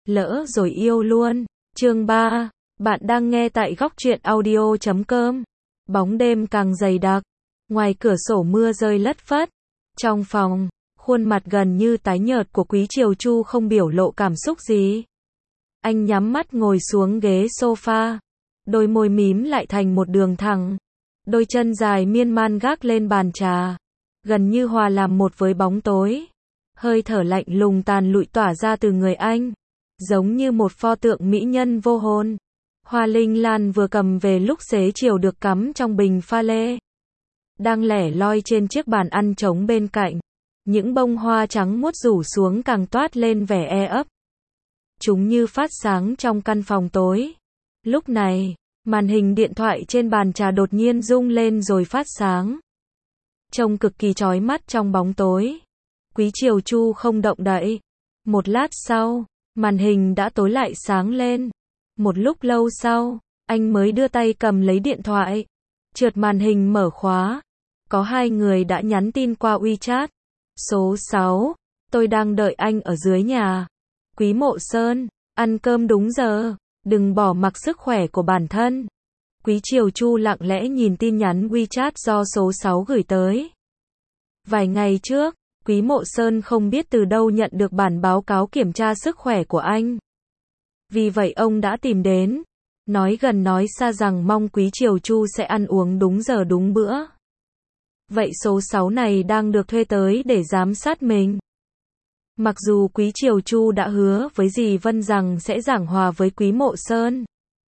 lỡ rồi yêu luôn. Chương 3. Bạn đang nghe tại góc truyện audio.com. Bóng đêm càng dày đặc. Ngoài cửa sổ mưa rơi lất phất. Trong phòng, khuôn mặt gần như tái nhợt của Quý Triều Chu không biểu lộ cảm xúc gì. Anh nhắm mắt ngồi xuống ghế sofa. Đôi môi mím lại thành một đường thẳng. Đôi chân dài miên man gác lên bàn trà. Gần như hòa làm một với bóng tối. Hơi thở lạnh lùng tàn lụi tỏa ra từ người anh. Giống như một pho tượng mỹ nhân vô hồn. Hoa linh lan vừa cầm về lúc xế chiều được cắm trong bình pha lê. Đang lẻ loi trên chiếc bàn ăn trống bên cạnh. Những bông hoa trắng muốt rủ xuống càng toát lên vẻ e ấp. Chúng như phát sáng trong căn phòng tối. Lúc này, màn hình điện thoại trên bàn trà đột nhiên rung lên rồi phát sáng. Trông cực kỳ chói mắt trong bóng tối. Quý Triều Chu không động đậy. Một lát sau, màn hình đã tối lại sáng lên. Một lúc lâu sau, anh mới đưa tay cầm lấy điện thoại. Trượt màn hình mở khóa. Có hai người đã nhắn tin qua WeChat. Số 6. Tôi đang đợi anh ở dưới nhà. Quý Mộ Sơn, ăn cơm đúng giờ. Đừng bỏ mặc sức khỏe của bản thân. Quý Triều Chu lặng lẽ nhìn tin nhắn WeChat do số 6 gửi tới. Vài ngày trước, Quý Mộ Sơn không biết từ đâu nhận được bản báo cáo kiểm tra sức khỏe của anh. Vì vậy ông đã tìm đến, nói gần nói xa rằng mong Quý Triều Chu sẽ ăn uống đúng giờ đúng bữa. Vậy số 6 này đang được thuê tới để giám sát mình. Mặc dù Quý Triều Chu đã hứa với dì Vân rằng sẽ giảng hòa với Quý Mộ Sơn,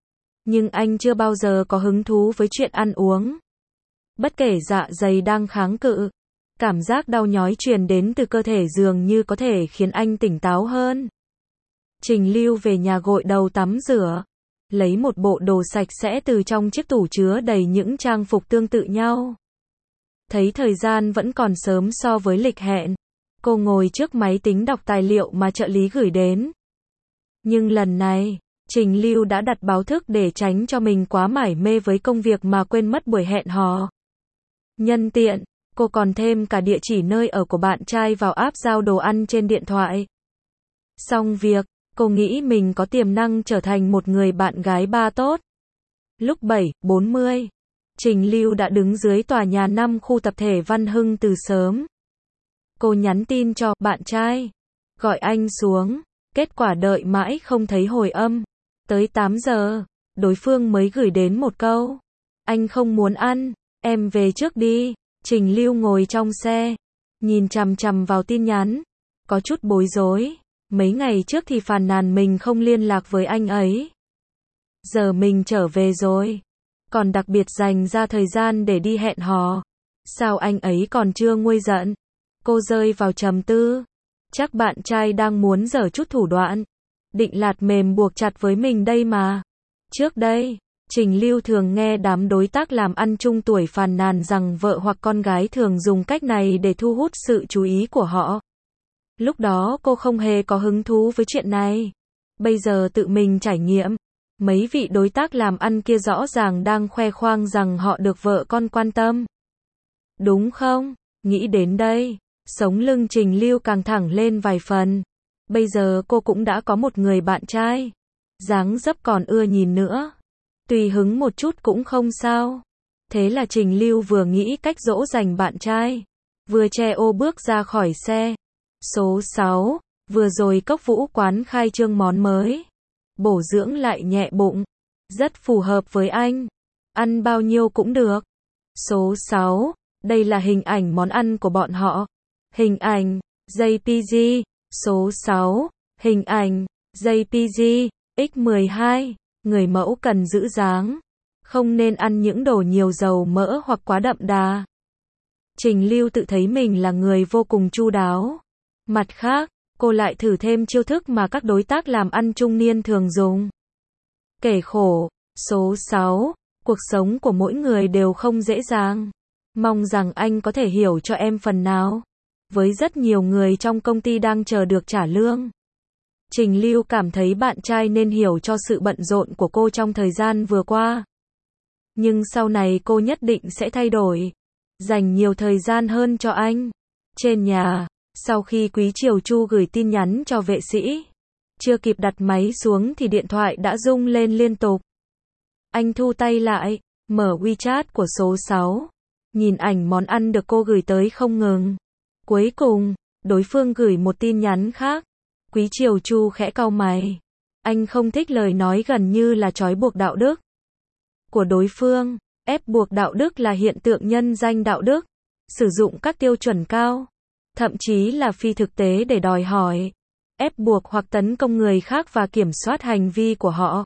nhưng anh chưa bao giờ có hứng thú với chuyện ăn uống. Bất kể dạ dày đang kháng cự, cảm giác đau nhói truyền đến từ cơ thể dường như có thể khiến anh tỉnh táo hơn. Trình Lưu về nhà gội đầu tắm rửa, lấy một bộ đồ sạch sẽ từ trong chiếc tủ chứa đầy những trang phục tương tự nhau. Thấy thời gian vẫn còn sớm so với lịch hẹn, cô ngồi trước máy tính đọc tài liệu mà trợ lý gửi đến. Nhưng lần này, Trình Lưu đã đặt báo thức để tránh cho mình quá mải mê với công việc mà quên mất buổi hẹn hò. Nhân tiện, cô còn thêm cả địa chỉ nơi ở của bạn trai vào app giao đồ ăn trên điện thoại. Xong việc, cô nghĩ mình có tiềm năng trở thành một người bạn gái ba tốt. Lúc 7:40, Trình Lưu đã đứng dưới tòa nhà 5 khu tập thể Văn Hưng từ sớm. Cô nhắn tin cho bạn trai, gọi anh xuống, kết quả đợi mãi không thấy hồi âm. Tới 8 giờ, đối phương mới gửi đến một câu. Anh không muốn ăn, em về trước đi. Trình Lưu ngồi trong xe, nhìn chằm chằm vào tin nhắn, có chút bối rối. Mấy ngày trước thì phàn nàn mình không liên lạc với anh ấy. Giờ mình trở về rồi, còn đặc biệt dành ra thời gian để đi hẹn hò. Sao anh ấy còn chưa nguôi giận? Cô rơi vào trầm tư. Chắc bạn trai đang muốn giở chút thủ đoạn, định lạt mềm buộc chặt với mình đây mà. Trước đây, Trình Lưu thường nghe đám đối tác làm ăn chung tuổi phàn nàn rằng vợ hoặc con gái thường dùng cách này để thu hút sự chú ý của họ. Lúc đó cô không hề có hứng thú với chuyện này. Bây giờ tự mình trải nghiệm, mấy vị đối tác làm ăn kia rõ ràng đang khoe khoang rằng họ được vợ con quan tâm. Đúng không? Nghĩ đến đây, sống lưng Trình Lưu càng thẳng lên vài phần. Bây giờ cô cũng đã có một người bạn trai. Dáng dấp còn ưa nhìn nữa. Tùy hứng một chút cũng không sao. Thế là Trình Lưu vừa nghĩ cách dỗ dành bạn trai, vừa che ô bước ra khỏi xe. Số 6. Vừa rồi Cốc Vũ quán khai trương món mới. Bổ dưỡng lại nhẹ bụng. Rất phù hợp với anh. Ăn bao nhiêu cũng được. Số 6. Đây là hình ảnh món ăn của bọn họ. Hình ảnh, JPG. Số 6. Hình ảnh, JPG, X12. Người mẫu cần giữ dáng. Không nên ăn những đồ nhiều dầu mỡ hoặc quá đậm đà. Trình Lưu tự thấy mình là người vô cùng chu đáo. Mặt khác, cô lại thử thêm chiêu thức mà các đối tác làm ăn trung niên thường dùng. Kể khổ. Số 6. Cuộc sống của mỗi người đều không dễ dàng. Mong rằng anh có thể hiểu cho em phần nào. Với rất nhiều người trong công ty đang chờ được trả lương. Trình Lưu cảm thấy bạn trai nên hiểu cho sự bận rộn của cô trong thời gian vừa qua. Nhưng sau này cô nhất định sẽ thay đổi. Dành nhiều thời gian hơn cho anh. Trên nhà, sau khi Quý Triều Chu gửi tin nhắn cho vệ sĩ, Chưa kịp đặt máy xuống thì điện thoại đã rung lên liên tục. Anh thu tay lại, mở WeChat của số 6. Nhìn ảnh món ăn được cô gửi tới không ngừng. Cuối cùng, đối phương gửi một tin nhắn khác. Quý Triều Chu khẽ cau mày. Anh không thích lời nói gần như là trói buộc đạo đức của đối phương. Ép buộc đạo đức là hiện tượng nhân danh đạo đức, sử dụng các tiêu chuẩn cao, thậm chí là phi thực tế để đòi hỏi, ép buộc hoặc tấn công người khác và kiểm soát hành vi của họ.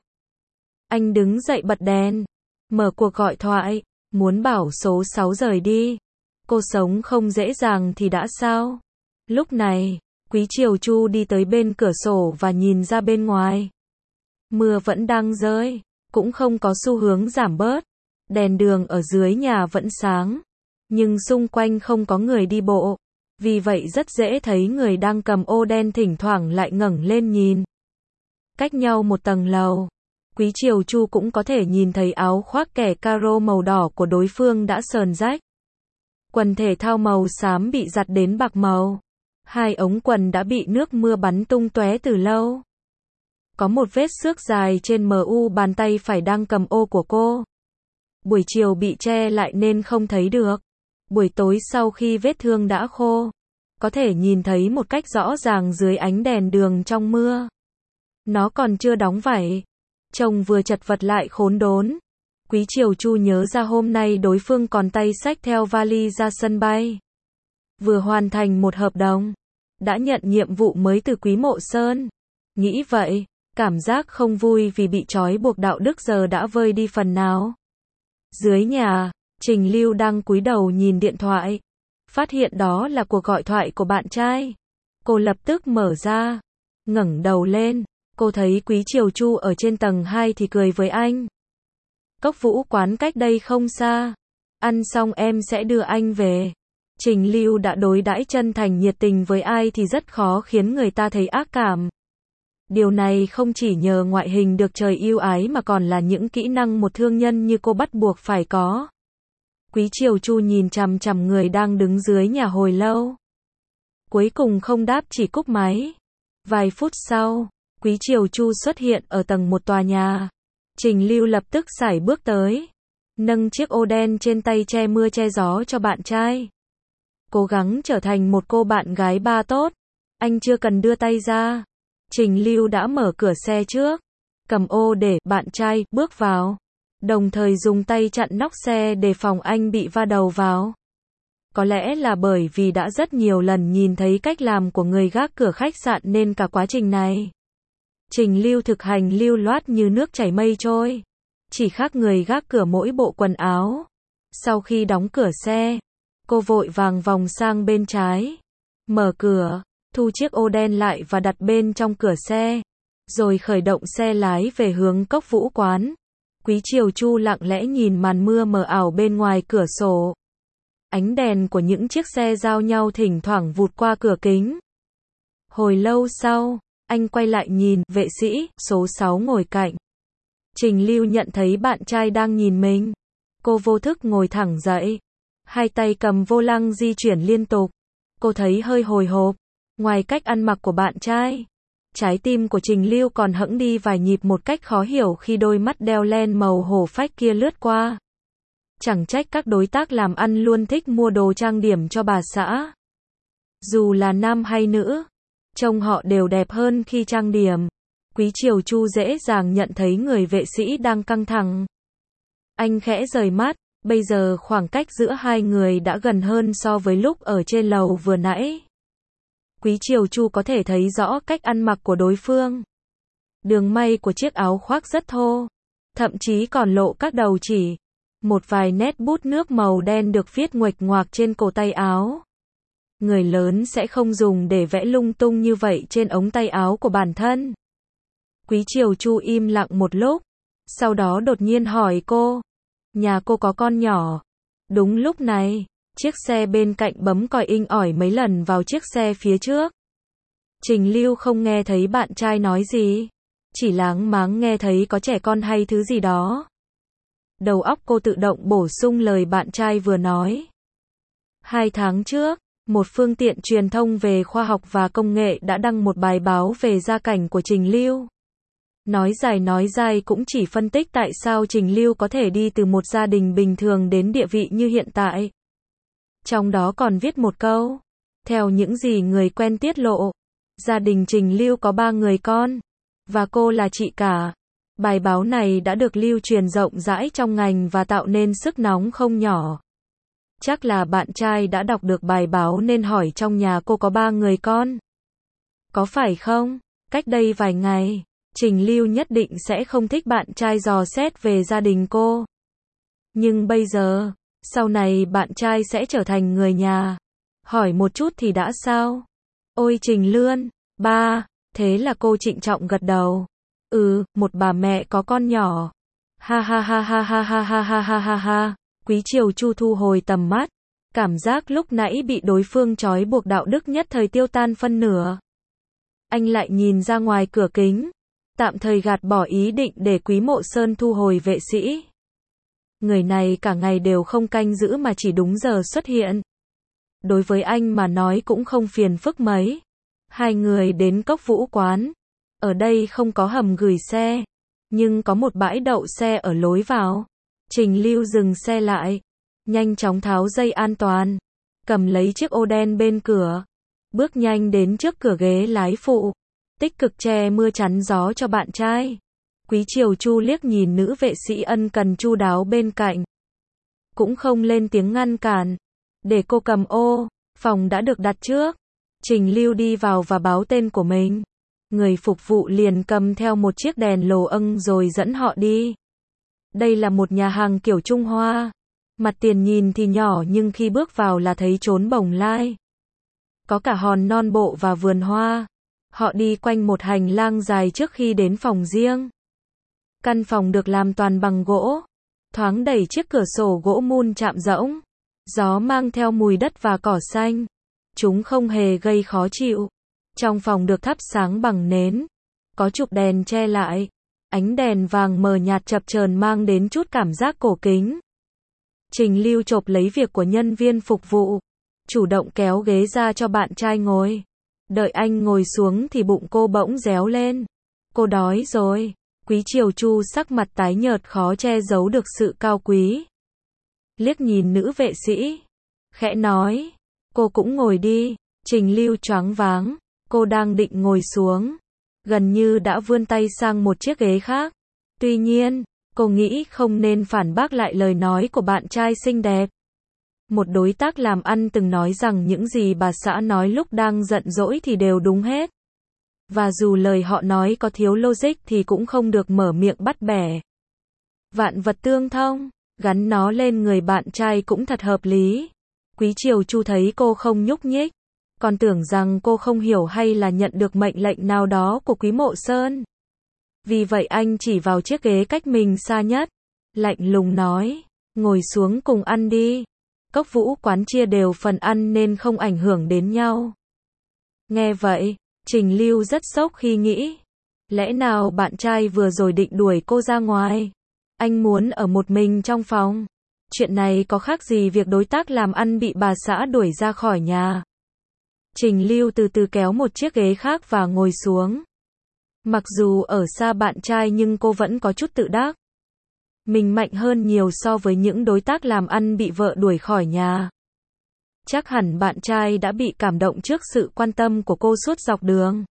Anh đứng dậy bật đèn, mở cuộc gọi thoại, muốn bảo số 6 rời đi. Cô sống không dễ dàng thì đã sao? Lúc này, Quý Triều Chu đi tới bên cửa sổ và nhìn ra bên ngoài. Mưa vẫn đang rơi, cũng không có xu hướng giảm bớt. Đèn đường ở dưới nhà vẫn sáng, nhưng xung quanh không có người đi bộ. Vì vậy rất dễ thấy người đang cầm ô đen thỉnh thoảng lại ngẩng lên nhìn. Cách nhau một tầng lầu, Quý Triều Chu cũng có thể nhìn thấy áo khoác kẻ caro màu đỏ của đối phương đã sờn rách. Quần thể thao màu xám bị giặt đến bạc màu. Hai ống quần đã bị nước mưa bắn tung tóe từ lâu. Có một vết xước dài trên mu bàn tay phải đang cầm ô của cô. Buổi chiều bị che lại nên không thấy được. Buổi tối sau khi vết thương đã khô, có thể nhìn thấy một cách rõ ràng dưới ánh đèn đường trong mưa. Nó còn chưa đóng vảy. Trông vừa chật vật lại khốn đốn. Quý Triều Chu nhớ ra hôm nay đối phương còn tay xách theo vali ra sân bay. Vừa hoàn thành một hợp đồng. Đã nhận nhiệm vụ mới từ Quý Mộ Sơn. Nghĩ vậy, cảm giác không vui vì bị trói buộc đạo đức giờ đã vơi đi phần nào. Dưới nhà, Trình Lưu đang cúi đầu nhìn điện thoại. Phát hiện đó là cuộc gọi thoại của bạn trai. Cô lập tức mở ra. Ngẩng đầu lên. Cô thấy Quý Triều Chu ở trên tầng 2 thì cười với anh. Cốc Vũ quán cách đây không xa. Ăn xong em sẽ đưa anh về. Trình Lưu đã đối đãi chân thành nhiệt tình với ai thì rất khó khiến người ta thấy ác cảm. Điều này không chỉ nhờ ngoại hình được trời ưu ái mà còn là những kỹ năng một thương nhân như cô bắt buộc phải có. Quý Triều Chu nhìn chằm chằm người đang đứng dưới nhà hồi lâu. Cuối cùng không đáp chỉ cúp máy. Vài phút sau, Quý Triều Chu xuất hiện ở tầng 1 tòa nhà. Trình Lưu lập tức sải bước tới. Nâng chiếc ô đen trên tay che mưa che gió cho bạn trai. Cố gắng trở thành một cô bạn gái ba tốt. Anh chưa cần đưa tay ra. Trình Lưu đã mở cửa xe trước. Cầm ô để bạn trai bước vào. Đồng thời dùng tay chặn nóc xe để phòng anh bị va đầu vào. Có lẽ là bởi vì đã rất nhiều lần nhìn thấy cách làm của người gác cửa khách sạn nên cả quá trình này. Trình Lưu thực hành lưu loát như nước chảy mây trôi. Chỉ khác người gác cửa mỗi bộ quần áo. Sau khi đóng cửa xe, cô vội vàng vòng sang bên trái. Mở cửa, thu chiếc ô đen lại và đặt bên trong cửa xe. Rồi khởi động xe lái về hướng Cốc Vũ quán. Quý Triều Chu lặng lẽ nhìn màn mưa mờ ảo bên ngoài cửa sổ. Ánh đèn của những chiếc xe giao nhau thỉnh thoảng vụt qua cửa kính. Hồi lâu sau, anh quay lại nhìn vệ sĩ số 6 ngồi cạnh. Trình Lưu nhận thấy bạn trai đang nhìn mình. Cô vô thức ngồi thẳng dậy. Hai tay cầm vô lăng di chuyển liên tục. Cô thấy hơi hồi hộp. Ngoài cách ăn mặc của bạn trai, trái tim của Trình Lưu còn hững đi vài nhịp một cách khó hiểu khi đôi mắt đeo len màu hổ phách kia lướt qua. Chẳng trách các đối tác làm ăn luôn thích mua đồ trang điểm cho bà xã. Dù là nam hay nữ, trông họ đều đẹp hơn khi trang điểm. Quý Triều Chu dễ dàng nhận thấy người vệ sĩ đang căng thẳng. Anh khẽ rời mắt, bây giờ khoảng cách giữa hai người đã gần hơn so với lúc ở trên lầu vừa nãy. Quý Triều Chu có thể thấy rõ cách ăn mặc của đối phương. Đường may của chiếc áo khoác rất thô, thậm chí còn lộ các đầu chỉ. Một vài nét bút nước màu đen được viết nguệch ngoạc trên cổ tay áo. Người lớn sẽ không dùng để vẽ lung tung như vậy trên ống tay áo của bản thân. Quý Triều Chu im lặng một lúc, sau đó đột nhiên hỏi cô, nhà cô có con nhỏ? Đúng lúc này, chiếc xe bên cạnh bấm còi inh ỏi mấy lần vào chiếc xe phía trước. Trình Lưu không nghe thấy bạn trai nói gì, chỉ láng máng nghe thấy có trẻ con hay thứ gì đó. Đầu óc cô tự động bổ sung lời bạn trai vừa nói. 2 tháng trước, Một phương tiện truyền thông về khoa học và công nghệ đã đăng một bài báo về gia cảnh của Trình Lưu. Nói dài nói dai cũng chỉ phân tích tại sao Trình Lưu có thể đi từ một gia đình bình thường đến địa vị như hiện tại. Trong đó còn viết một câu. Theo những gì người quen tiết lộ, gia đình Trình Lưu có 3 người con, và cô là chị cả. Bài báo này đã được lưu truyền rộng rãi trong ngành và tạo nên sức nóng không nhỏ. Chắc là bạn trai đã đọc được bài báo nên hỏi trong nhà cô có 3 người con. Có phải không? Cách đây vài ngày, Trình Lưu nhất định sẽ không thích bạn trai dò xét về gia đình cô. Nhưng bây giờ, sau này bạn trai sẽ trở thành người nhà. Hỏi một chút thì đã sao? Ôi Trình Lươn, ba, thế là cô trịnh trọng gật đầu. Một bà mẹ có con nhỏ. Ha ha ha ha ha ha ha ha ha ha ha. Quý Triều Chu thu hồi tầm mắt. Cảm giác lúc nãy bị đối phương trói buộc đạo đức nhất thời tiêu tan phân nửa. Anh lại nhìn ra ngoài cửa kính. Tạm thời gạt bỏ ý định để Quý Mộ Sơn thu hồi vệ sĩ. Người này cả ngày đều không canh giữ mà chỉ đúng giờ xuất hiện. Đối với anh mà nói cũng không phiền phức mấy. Hai người đến Cốc Vũ quán. Ở đây không có hầm gửi xe, nhưng có một bãi đậu xe ở lối vào. Trình Lưu dừng xe lại, nhanh chóng tháo dây an toàn, cầm lấy chiếc ô đen bên cửa, bước nhanh đến trước cửa ghế lái phụ, tích cực che mưa chắn gió cho bạn trai. Quý Triều Chu liếc nhìn nữ vệ sĩ ân cần chu đáo bên cạnh, cũng không lên tiếng ngăn cản, để cô cầm ô, phòng đã được đặt trước. Trình Lưu đi vào và báo tên của mình. Người phục vụ liền cầm theo một chiếc đèn lồ âng rồi dẫn họ đi. Đây là một nhà hàng kiểu Trung Hoa. Mặt tiền nhìn thì nhỏ nhưng khi bước vào là thấy chốn bồng lai. Có cả hòn non bộ và vườn hoa. Họ đi quanh một hành lang dài trước khi đến phòng riêng. Căn phòng được làm toàn bằng gỗ. Thoáng đẩy chiếc cửa sổ gỗ mun chạm rỗng. Gió mang theo mùi đất và cỏ xanh. Chúng không hề gây khó chịu. Trong phòng được thắp sáng bằng nến. Có chụp đèn che lại. Ánh đèn vàng mờ nhạt chập chờn mang đến chút cảm giác cổ kính. Trình Lưu chộp lấy việc của nhân viên phục vụ. Chủ động kéo ghế ra cho bạn trai ngồi. Đợi anh ngồi xuống thì bụng cô bỗng réo lên. Cô đói rồi. Quý Triều Chu sắc mặt tái nhợt khó che giấu được sự cao quý. Liếc nhìn nữ vệ sĩ. Khẽ nói. Cô cũng ngồi đi. Trình Lưu choáng váng. Cô đang định ngồi xuống. Gần như đã vươn tay sang một chiếc ghế khác. Tuy nhiên, cô nghĩ không nên phản bác lại lời nói của bạn trai xinh đẹp. Một đối tác làm ăn từng nói rằng những gì bà xã nói lúc đang giận dỗi thì đều đúng hết. Và dù lời họ nói có thiếu logic thì cũng không được mở miệng bắt bẻ. Vạn vật tương thông, gắn nó lên người bạn trai cũng thật hợp lý. Quý Triều Chu thấy cô không nhúc nhích. Còn tưởng rằng cô không hiểu hay là nhận được mệnh lệnh nào đó của Quý Mộ Sơn. Vì vậy anh chỉ vào chiếc ghế cách mình xa nhất. Lạnh lùng nói, ngồi xuống cùng ăn đi. Cốc Vũ quán chia đều phần ăn nên không ảnh hưởng đến nhau. Nghe vậy, Trình Lưu rất sốc khi nghĩ. Lẽ nào bạn trai vừa rồi định đuổi cô ra ngoài? Anh muốn ở một mình trong phòng. Chuyện này có khác gì việc đối tác làm ăn bị bà xã đuổi ra khỏi nhà. Trình Lưu từ từ kéo một chiếc ghế khác và ngồi xuống. Mặc dù ở xa bạn trai nhưng cô vẫn có chút tự đắc. Mình mạnh hơn nhiều so với những đối tác làm ăn bị vợ đuổi khỏi nhà. Chắc hẳn bạn trai đã bị cảm động trước sự quan tâm của cô suốt dọc đường.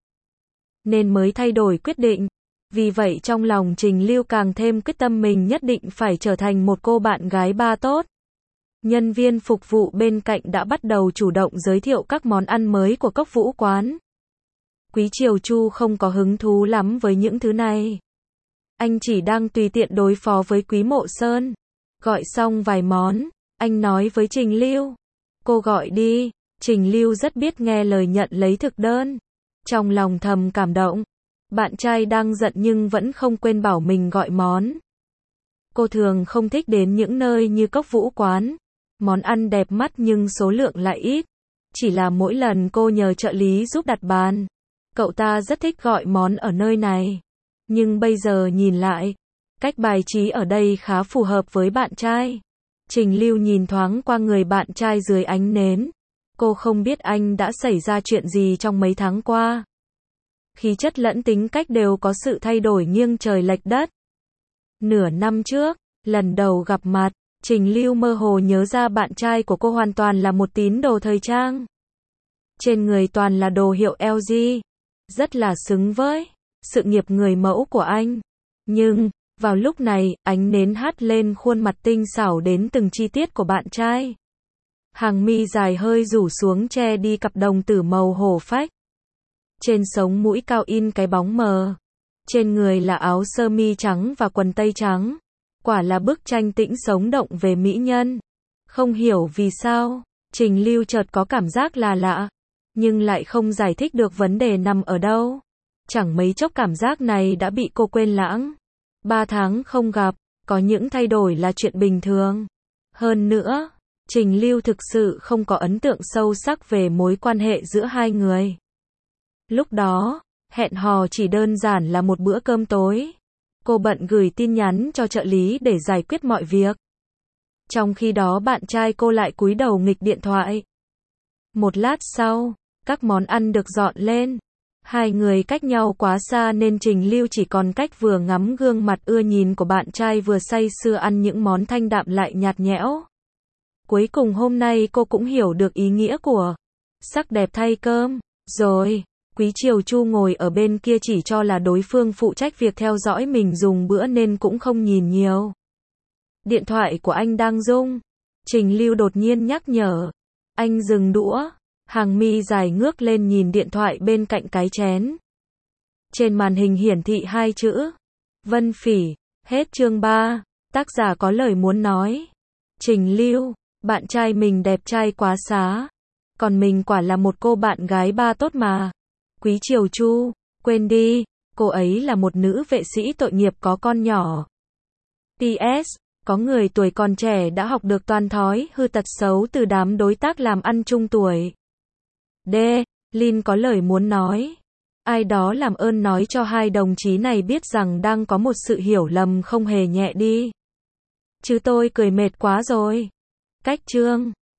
Nên mới thay đổi quyết định. Vì vậy trong lòng Trình Lưu càng thêm quyết tâm mình nhất định phải trở thành một cô bạn gái ba tốt. Nhân viên phục vụ bên cạnh đã bắt đầu chủ động giới thiệu các món ăn mới của Cốc Vũ quán. Quý Triều Chu không có hứng thú lắm với những thứ này. Anh chỉ đang tùy tiện đối phó với Quý Mộ Sơn. Gọi xong vài món, anh nói với Trình Lưu. Cô gọi đi. Trình Lưu rất biết nghe lời nhận lấy thực đơn. Trong lòng thầm cảm động. Bạn trai đang giận nhưng vẫn không quên bảo mình gọi món. Cô thường không thích đến những nơi như Cốc Vũ quán. Món ăn đẹp mắt nhưng số lượng lại ít. Chỉ là mỗi lần cô nhờ trợ lý giúp đặt bàn. Cậu ta rất thích gọi món ở nơi này. Nhưng bây giờ nhìn lại, cách bài trí ở đây khá phù hợp với bạn trai. Trình Lưu nhìn thoáng qua người bạn trai dưới ánh nến. Cô không biết anh đã xảy ra chuyện gì trong mấy tháng qua. Khí chất lẫn tính cách đều có sự thay đổi nghiêng trời lệch đất. Nửa năm trước, lần đầu gặp mặt, Trình Lưu mơ hồ nhớ ra bạn trai của cô hoàn toàn là một tín đồ thời trang. Trên người toàn là đồ hiệu LG. Rất là xứng với sự nghiệp người mẫu của anh. Nhưng, vào lúc này, ánh nến hắt lên khuôn mặt tinh xảo đến từng chi tiết của bạn trai. Hàng mi dài hơi rủ xuống che đi cặp đồng tử màu hổ phách. Trên sống mũi cao in cái bóng mờ. Trên người là áo sơ mi trắng và quần tây trắng. Quả là bức tranh tĩnh sống động về mỹ nhân. Không hiểu vì sao, Trình Lưu chợt có cảm giác là lạ, nhưng lại không giải thích được vấn đề nằm ở đâu. Chẳng mấy chốc cảm giác này đã bị cô quên lãng. 3 tháng không gặp, có những thay đổi là chuyện bình thường. Hơn nữa, Trình Lưu thực sự không có ấn tượng sâu sắc về mối quan hệ giữa hai người. Lúc đó, hẹn hò chỉ đơn giản là một bữa cơm tối. Cô bận gửi tin nhắn cho trợ lý để giải quyết mọi việc. Trong khi đó bạn trai cô lại cúi đầu nghịch điện thoại. Một lát sau, các món ăn được dọn lên. Hai người cách nhau quá xa nên Trình Lưu chỉ còn cách vừa ngắm gương mặt ưa nhìn của bạn trai vừa say sưa ăn những món thanh đạm lại nhạt nhẽo. Cuối cùng hôm nay cô cũng hiểu được ý nghĩa của sắc đẹp thay cơm. Rồi, Quý Triều Chu ngồi ở bên kia chỉ cho là đối phương phụ trách việc theo dõi mình dùng bữa nên cũng không nhìn nhiều. Điện thoại của anh đang rung. Trình Lưu đột nhiên nhắc nhở. Anh dừng đũa. Hàng mi dài ngước lên nhìn điện thoại bên cạnh cái chén. Trên màn hình hiển thị 2 chữ. Vân Phỉ. Hết chương 3. Tác giả có lời muốn nói. Trình Lưu. Bạn trai mình đẹp trai quá xá. Còn mình quả là một cô bạn gái ba tốt mà. Quý Triều Chu. Quên đi. Cô ấy là một nữ vệ sĩ tội nghiệp có con nhỏ. PS. Có người tuổi còn trẻ đã học được toàn thói hư tật xấu từ đám đối tác làm ăn chung tuổi. D. Lin có lời muốn nói. Ai đó làm ơn nói cho hai đồng chí này biết rằng đang có một sự hiểu lầm không hề nhẹ đi. Chứ tôi cười mệt quá rồi. Cách chương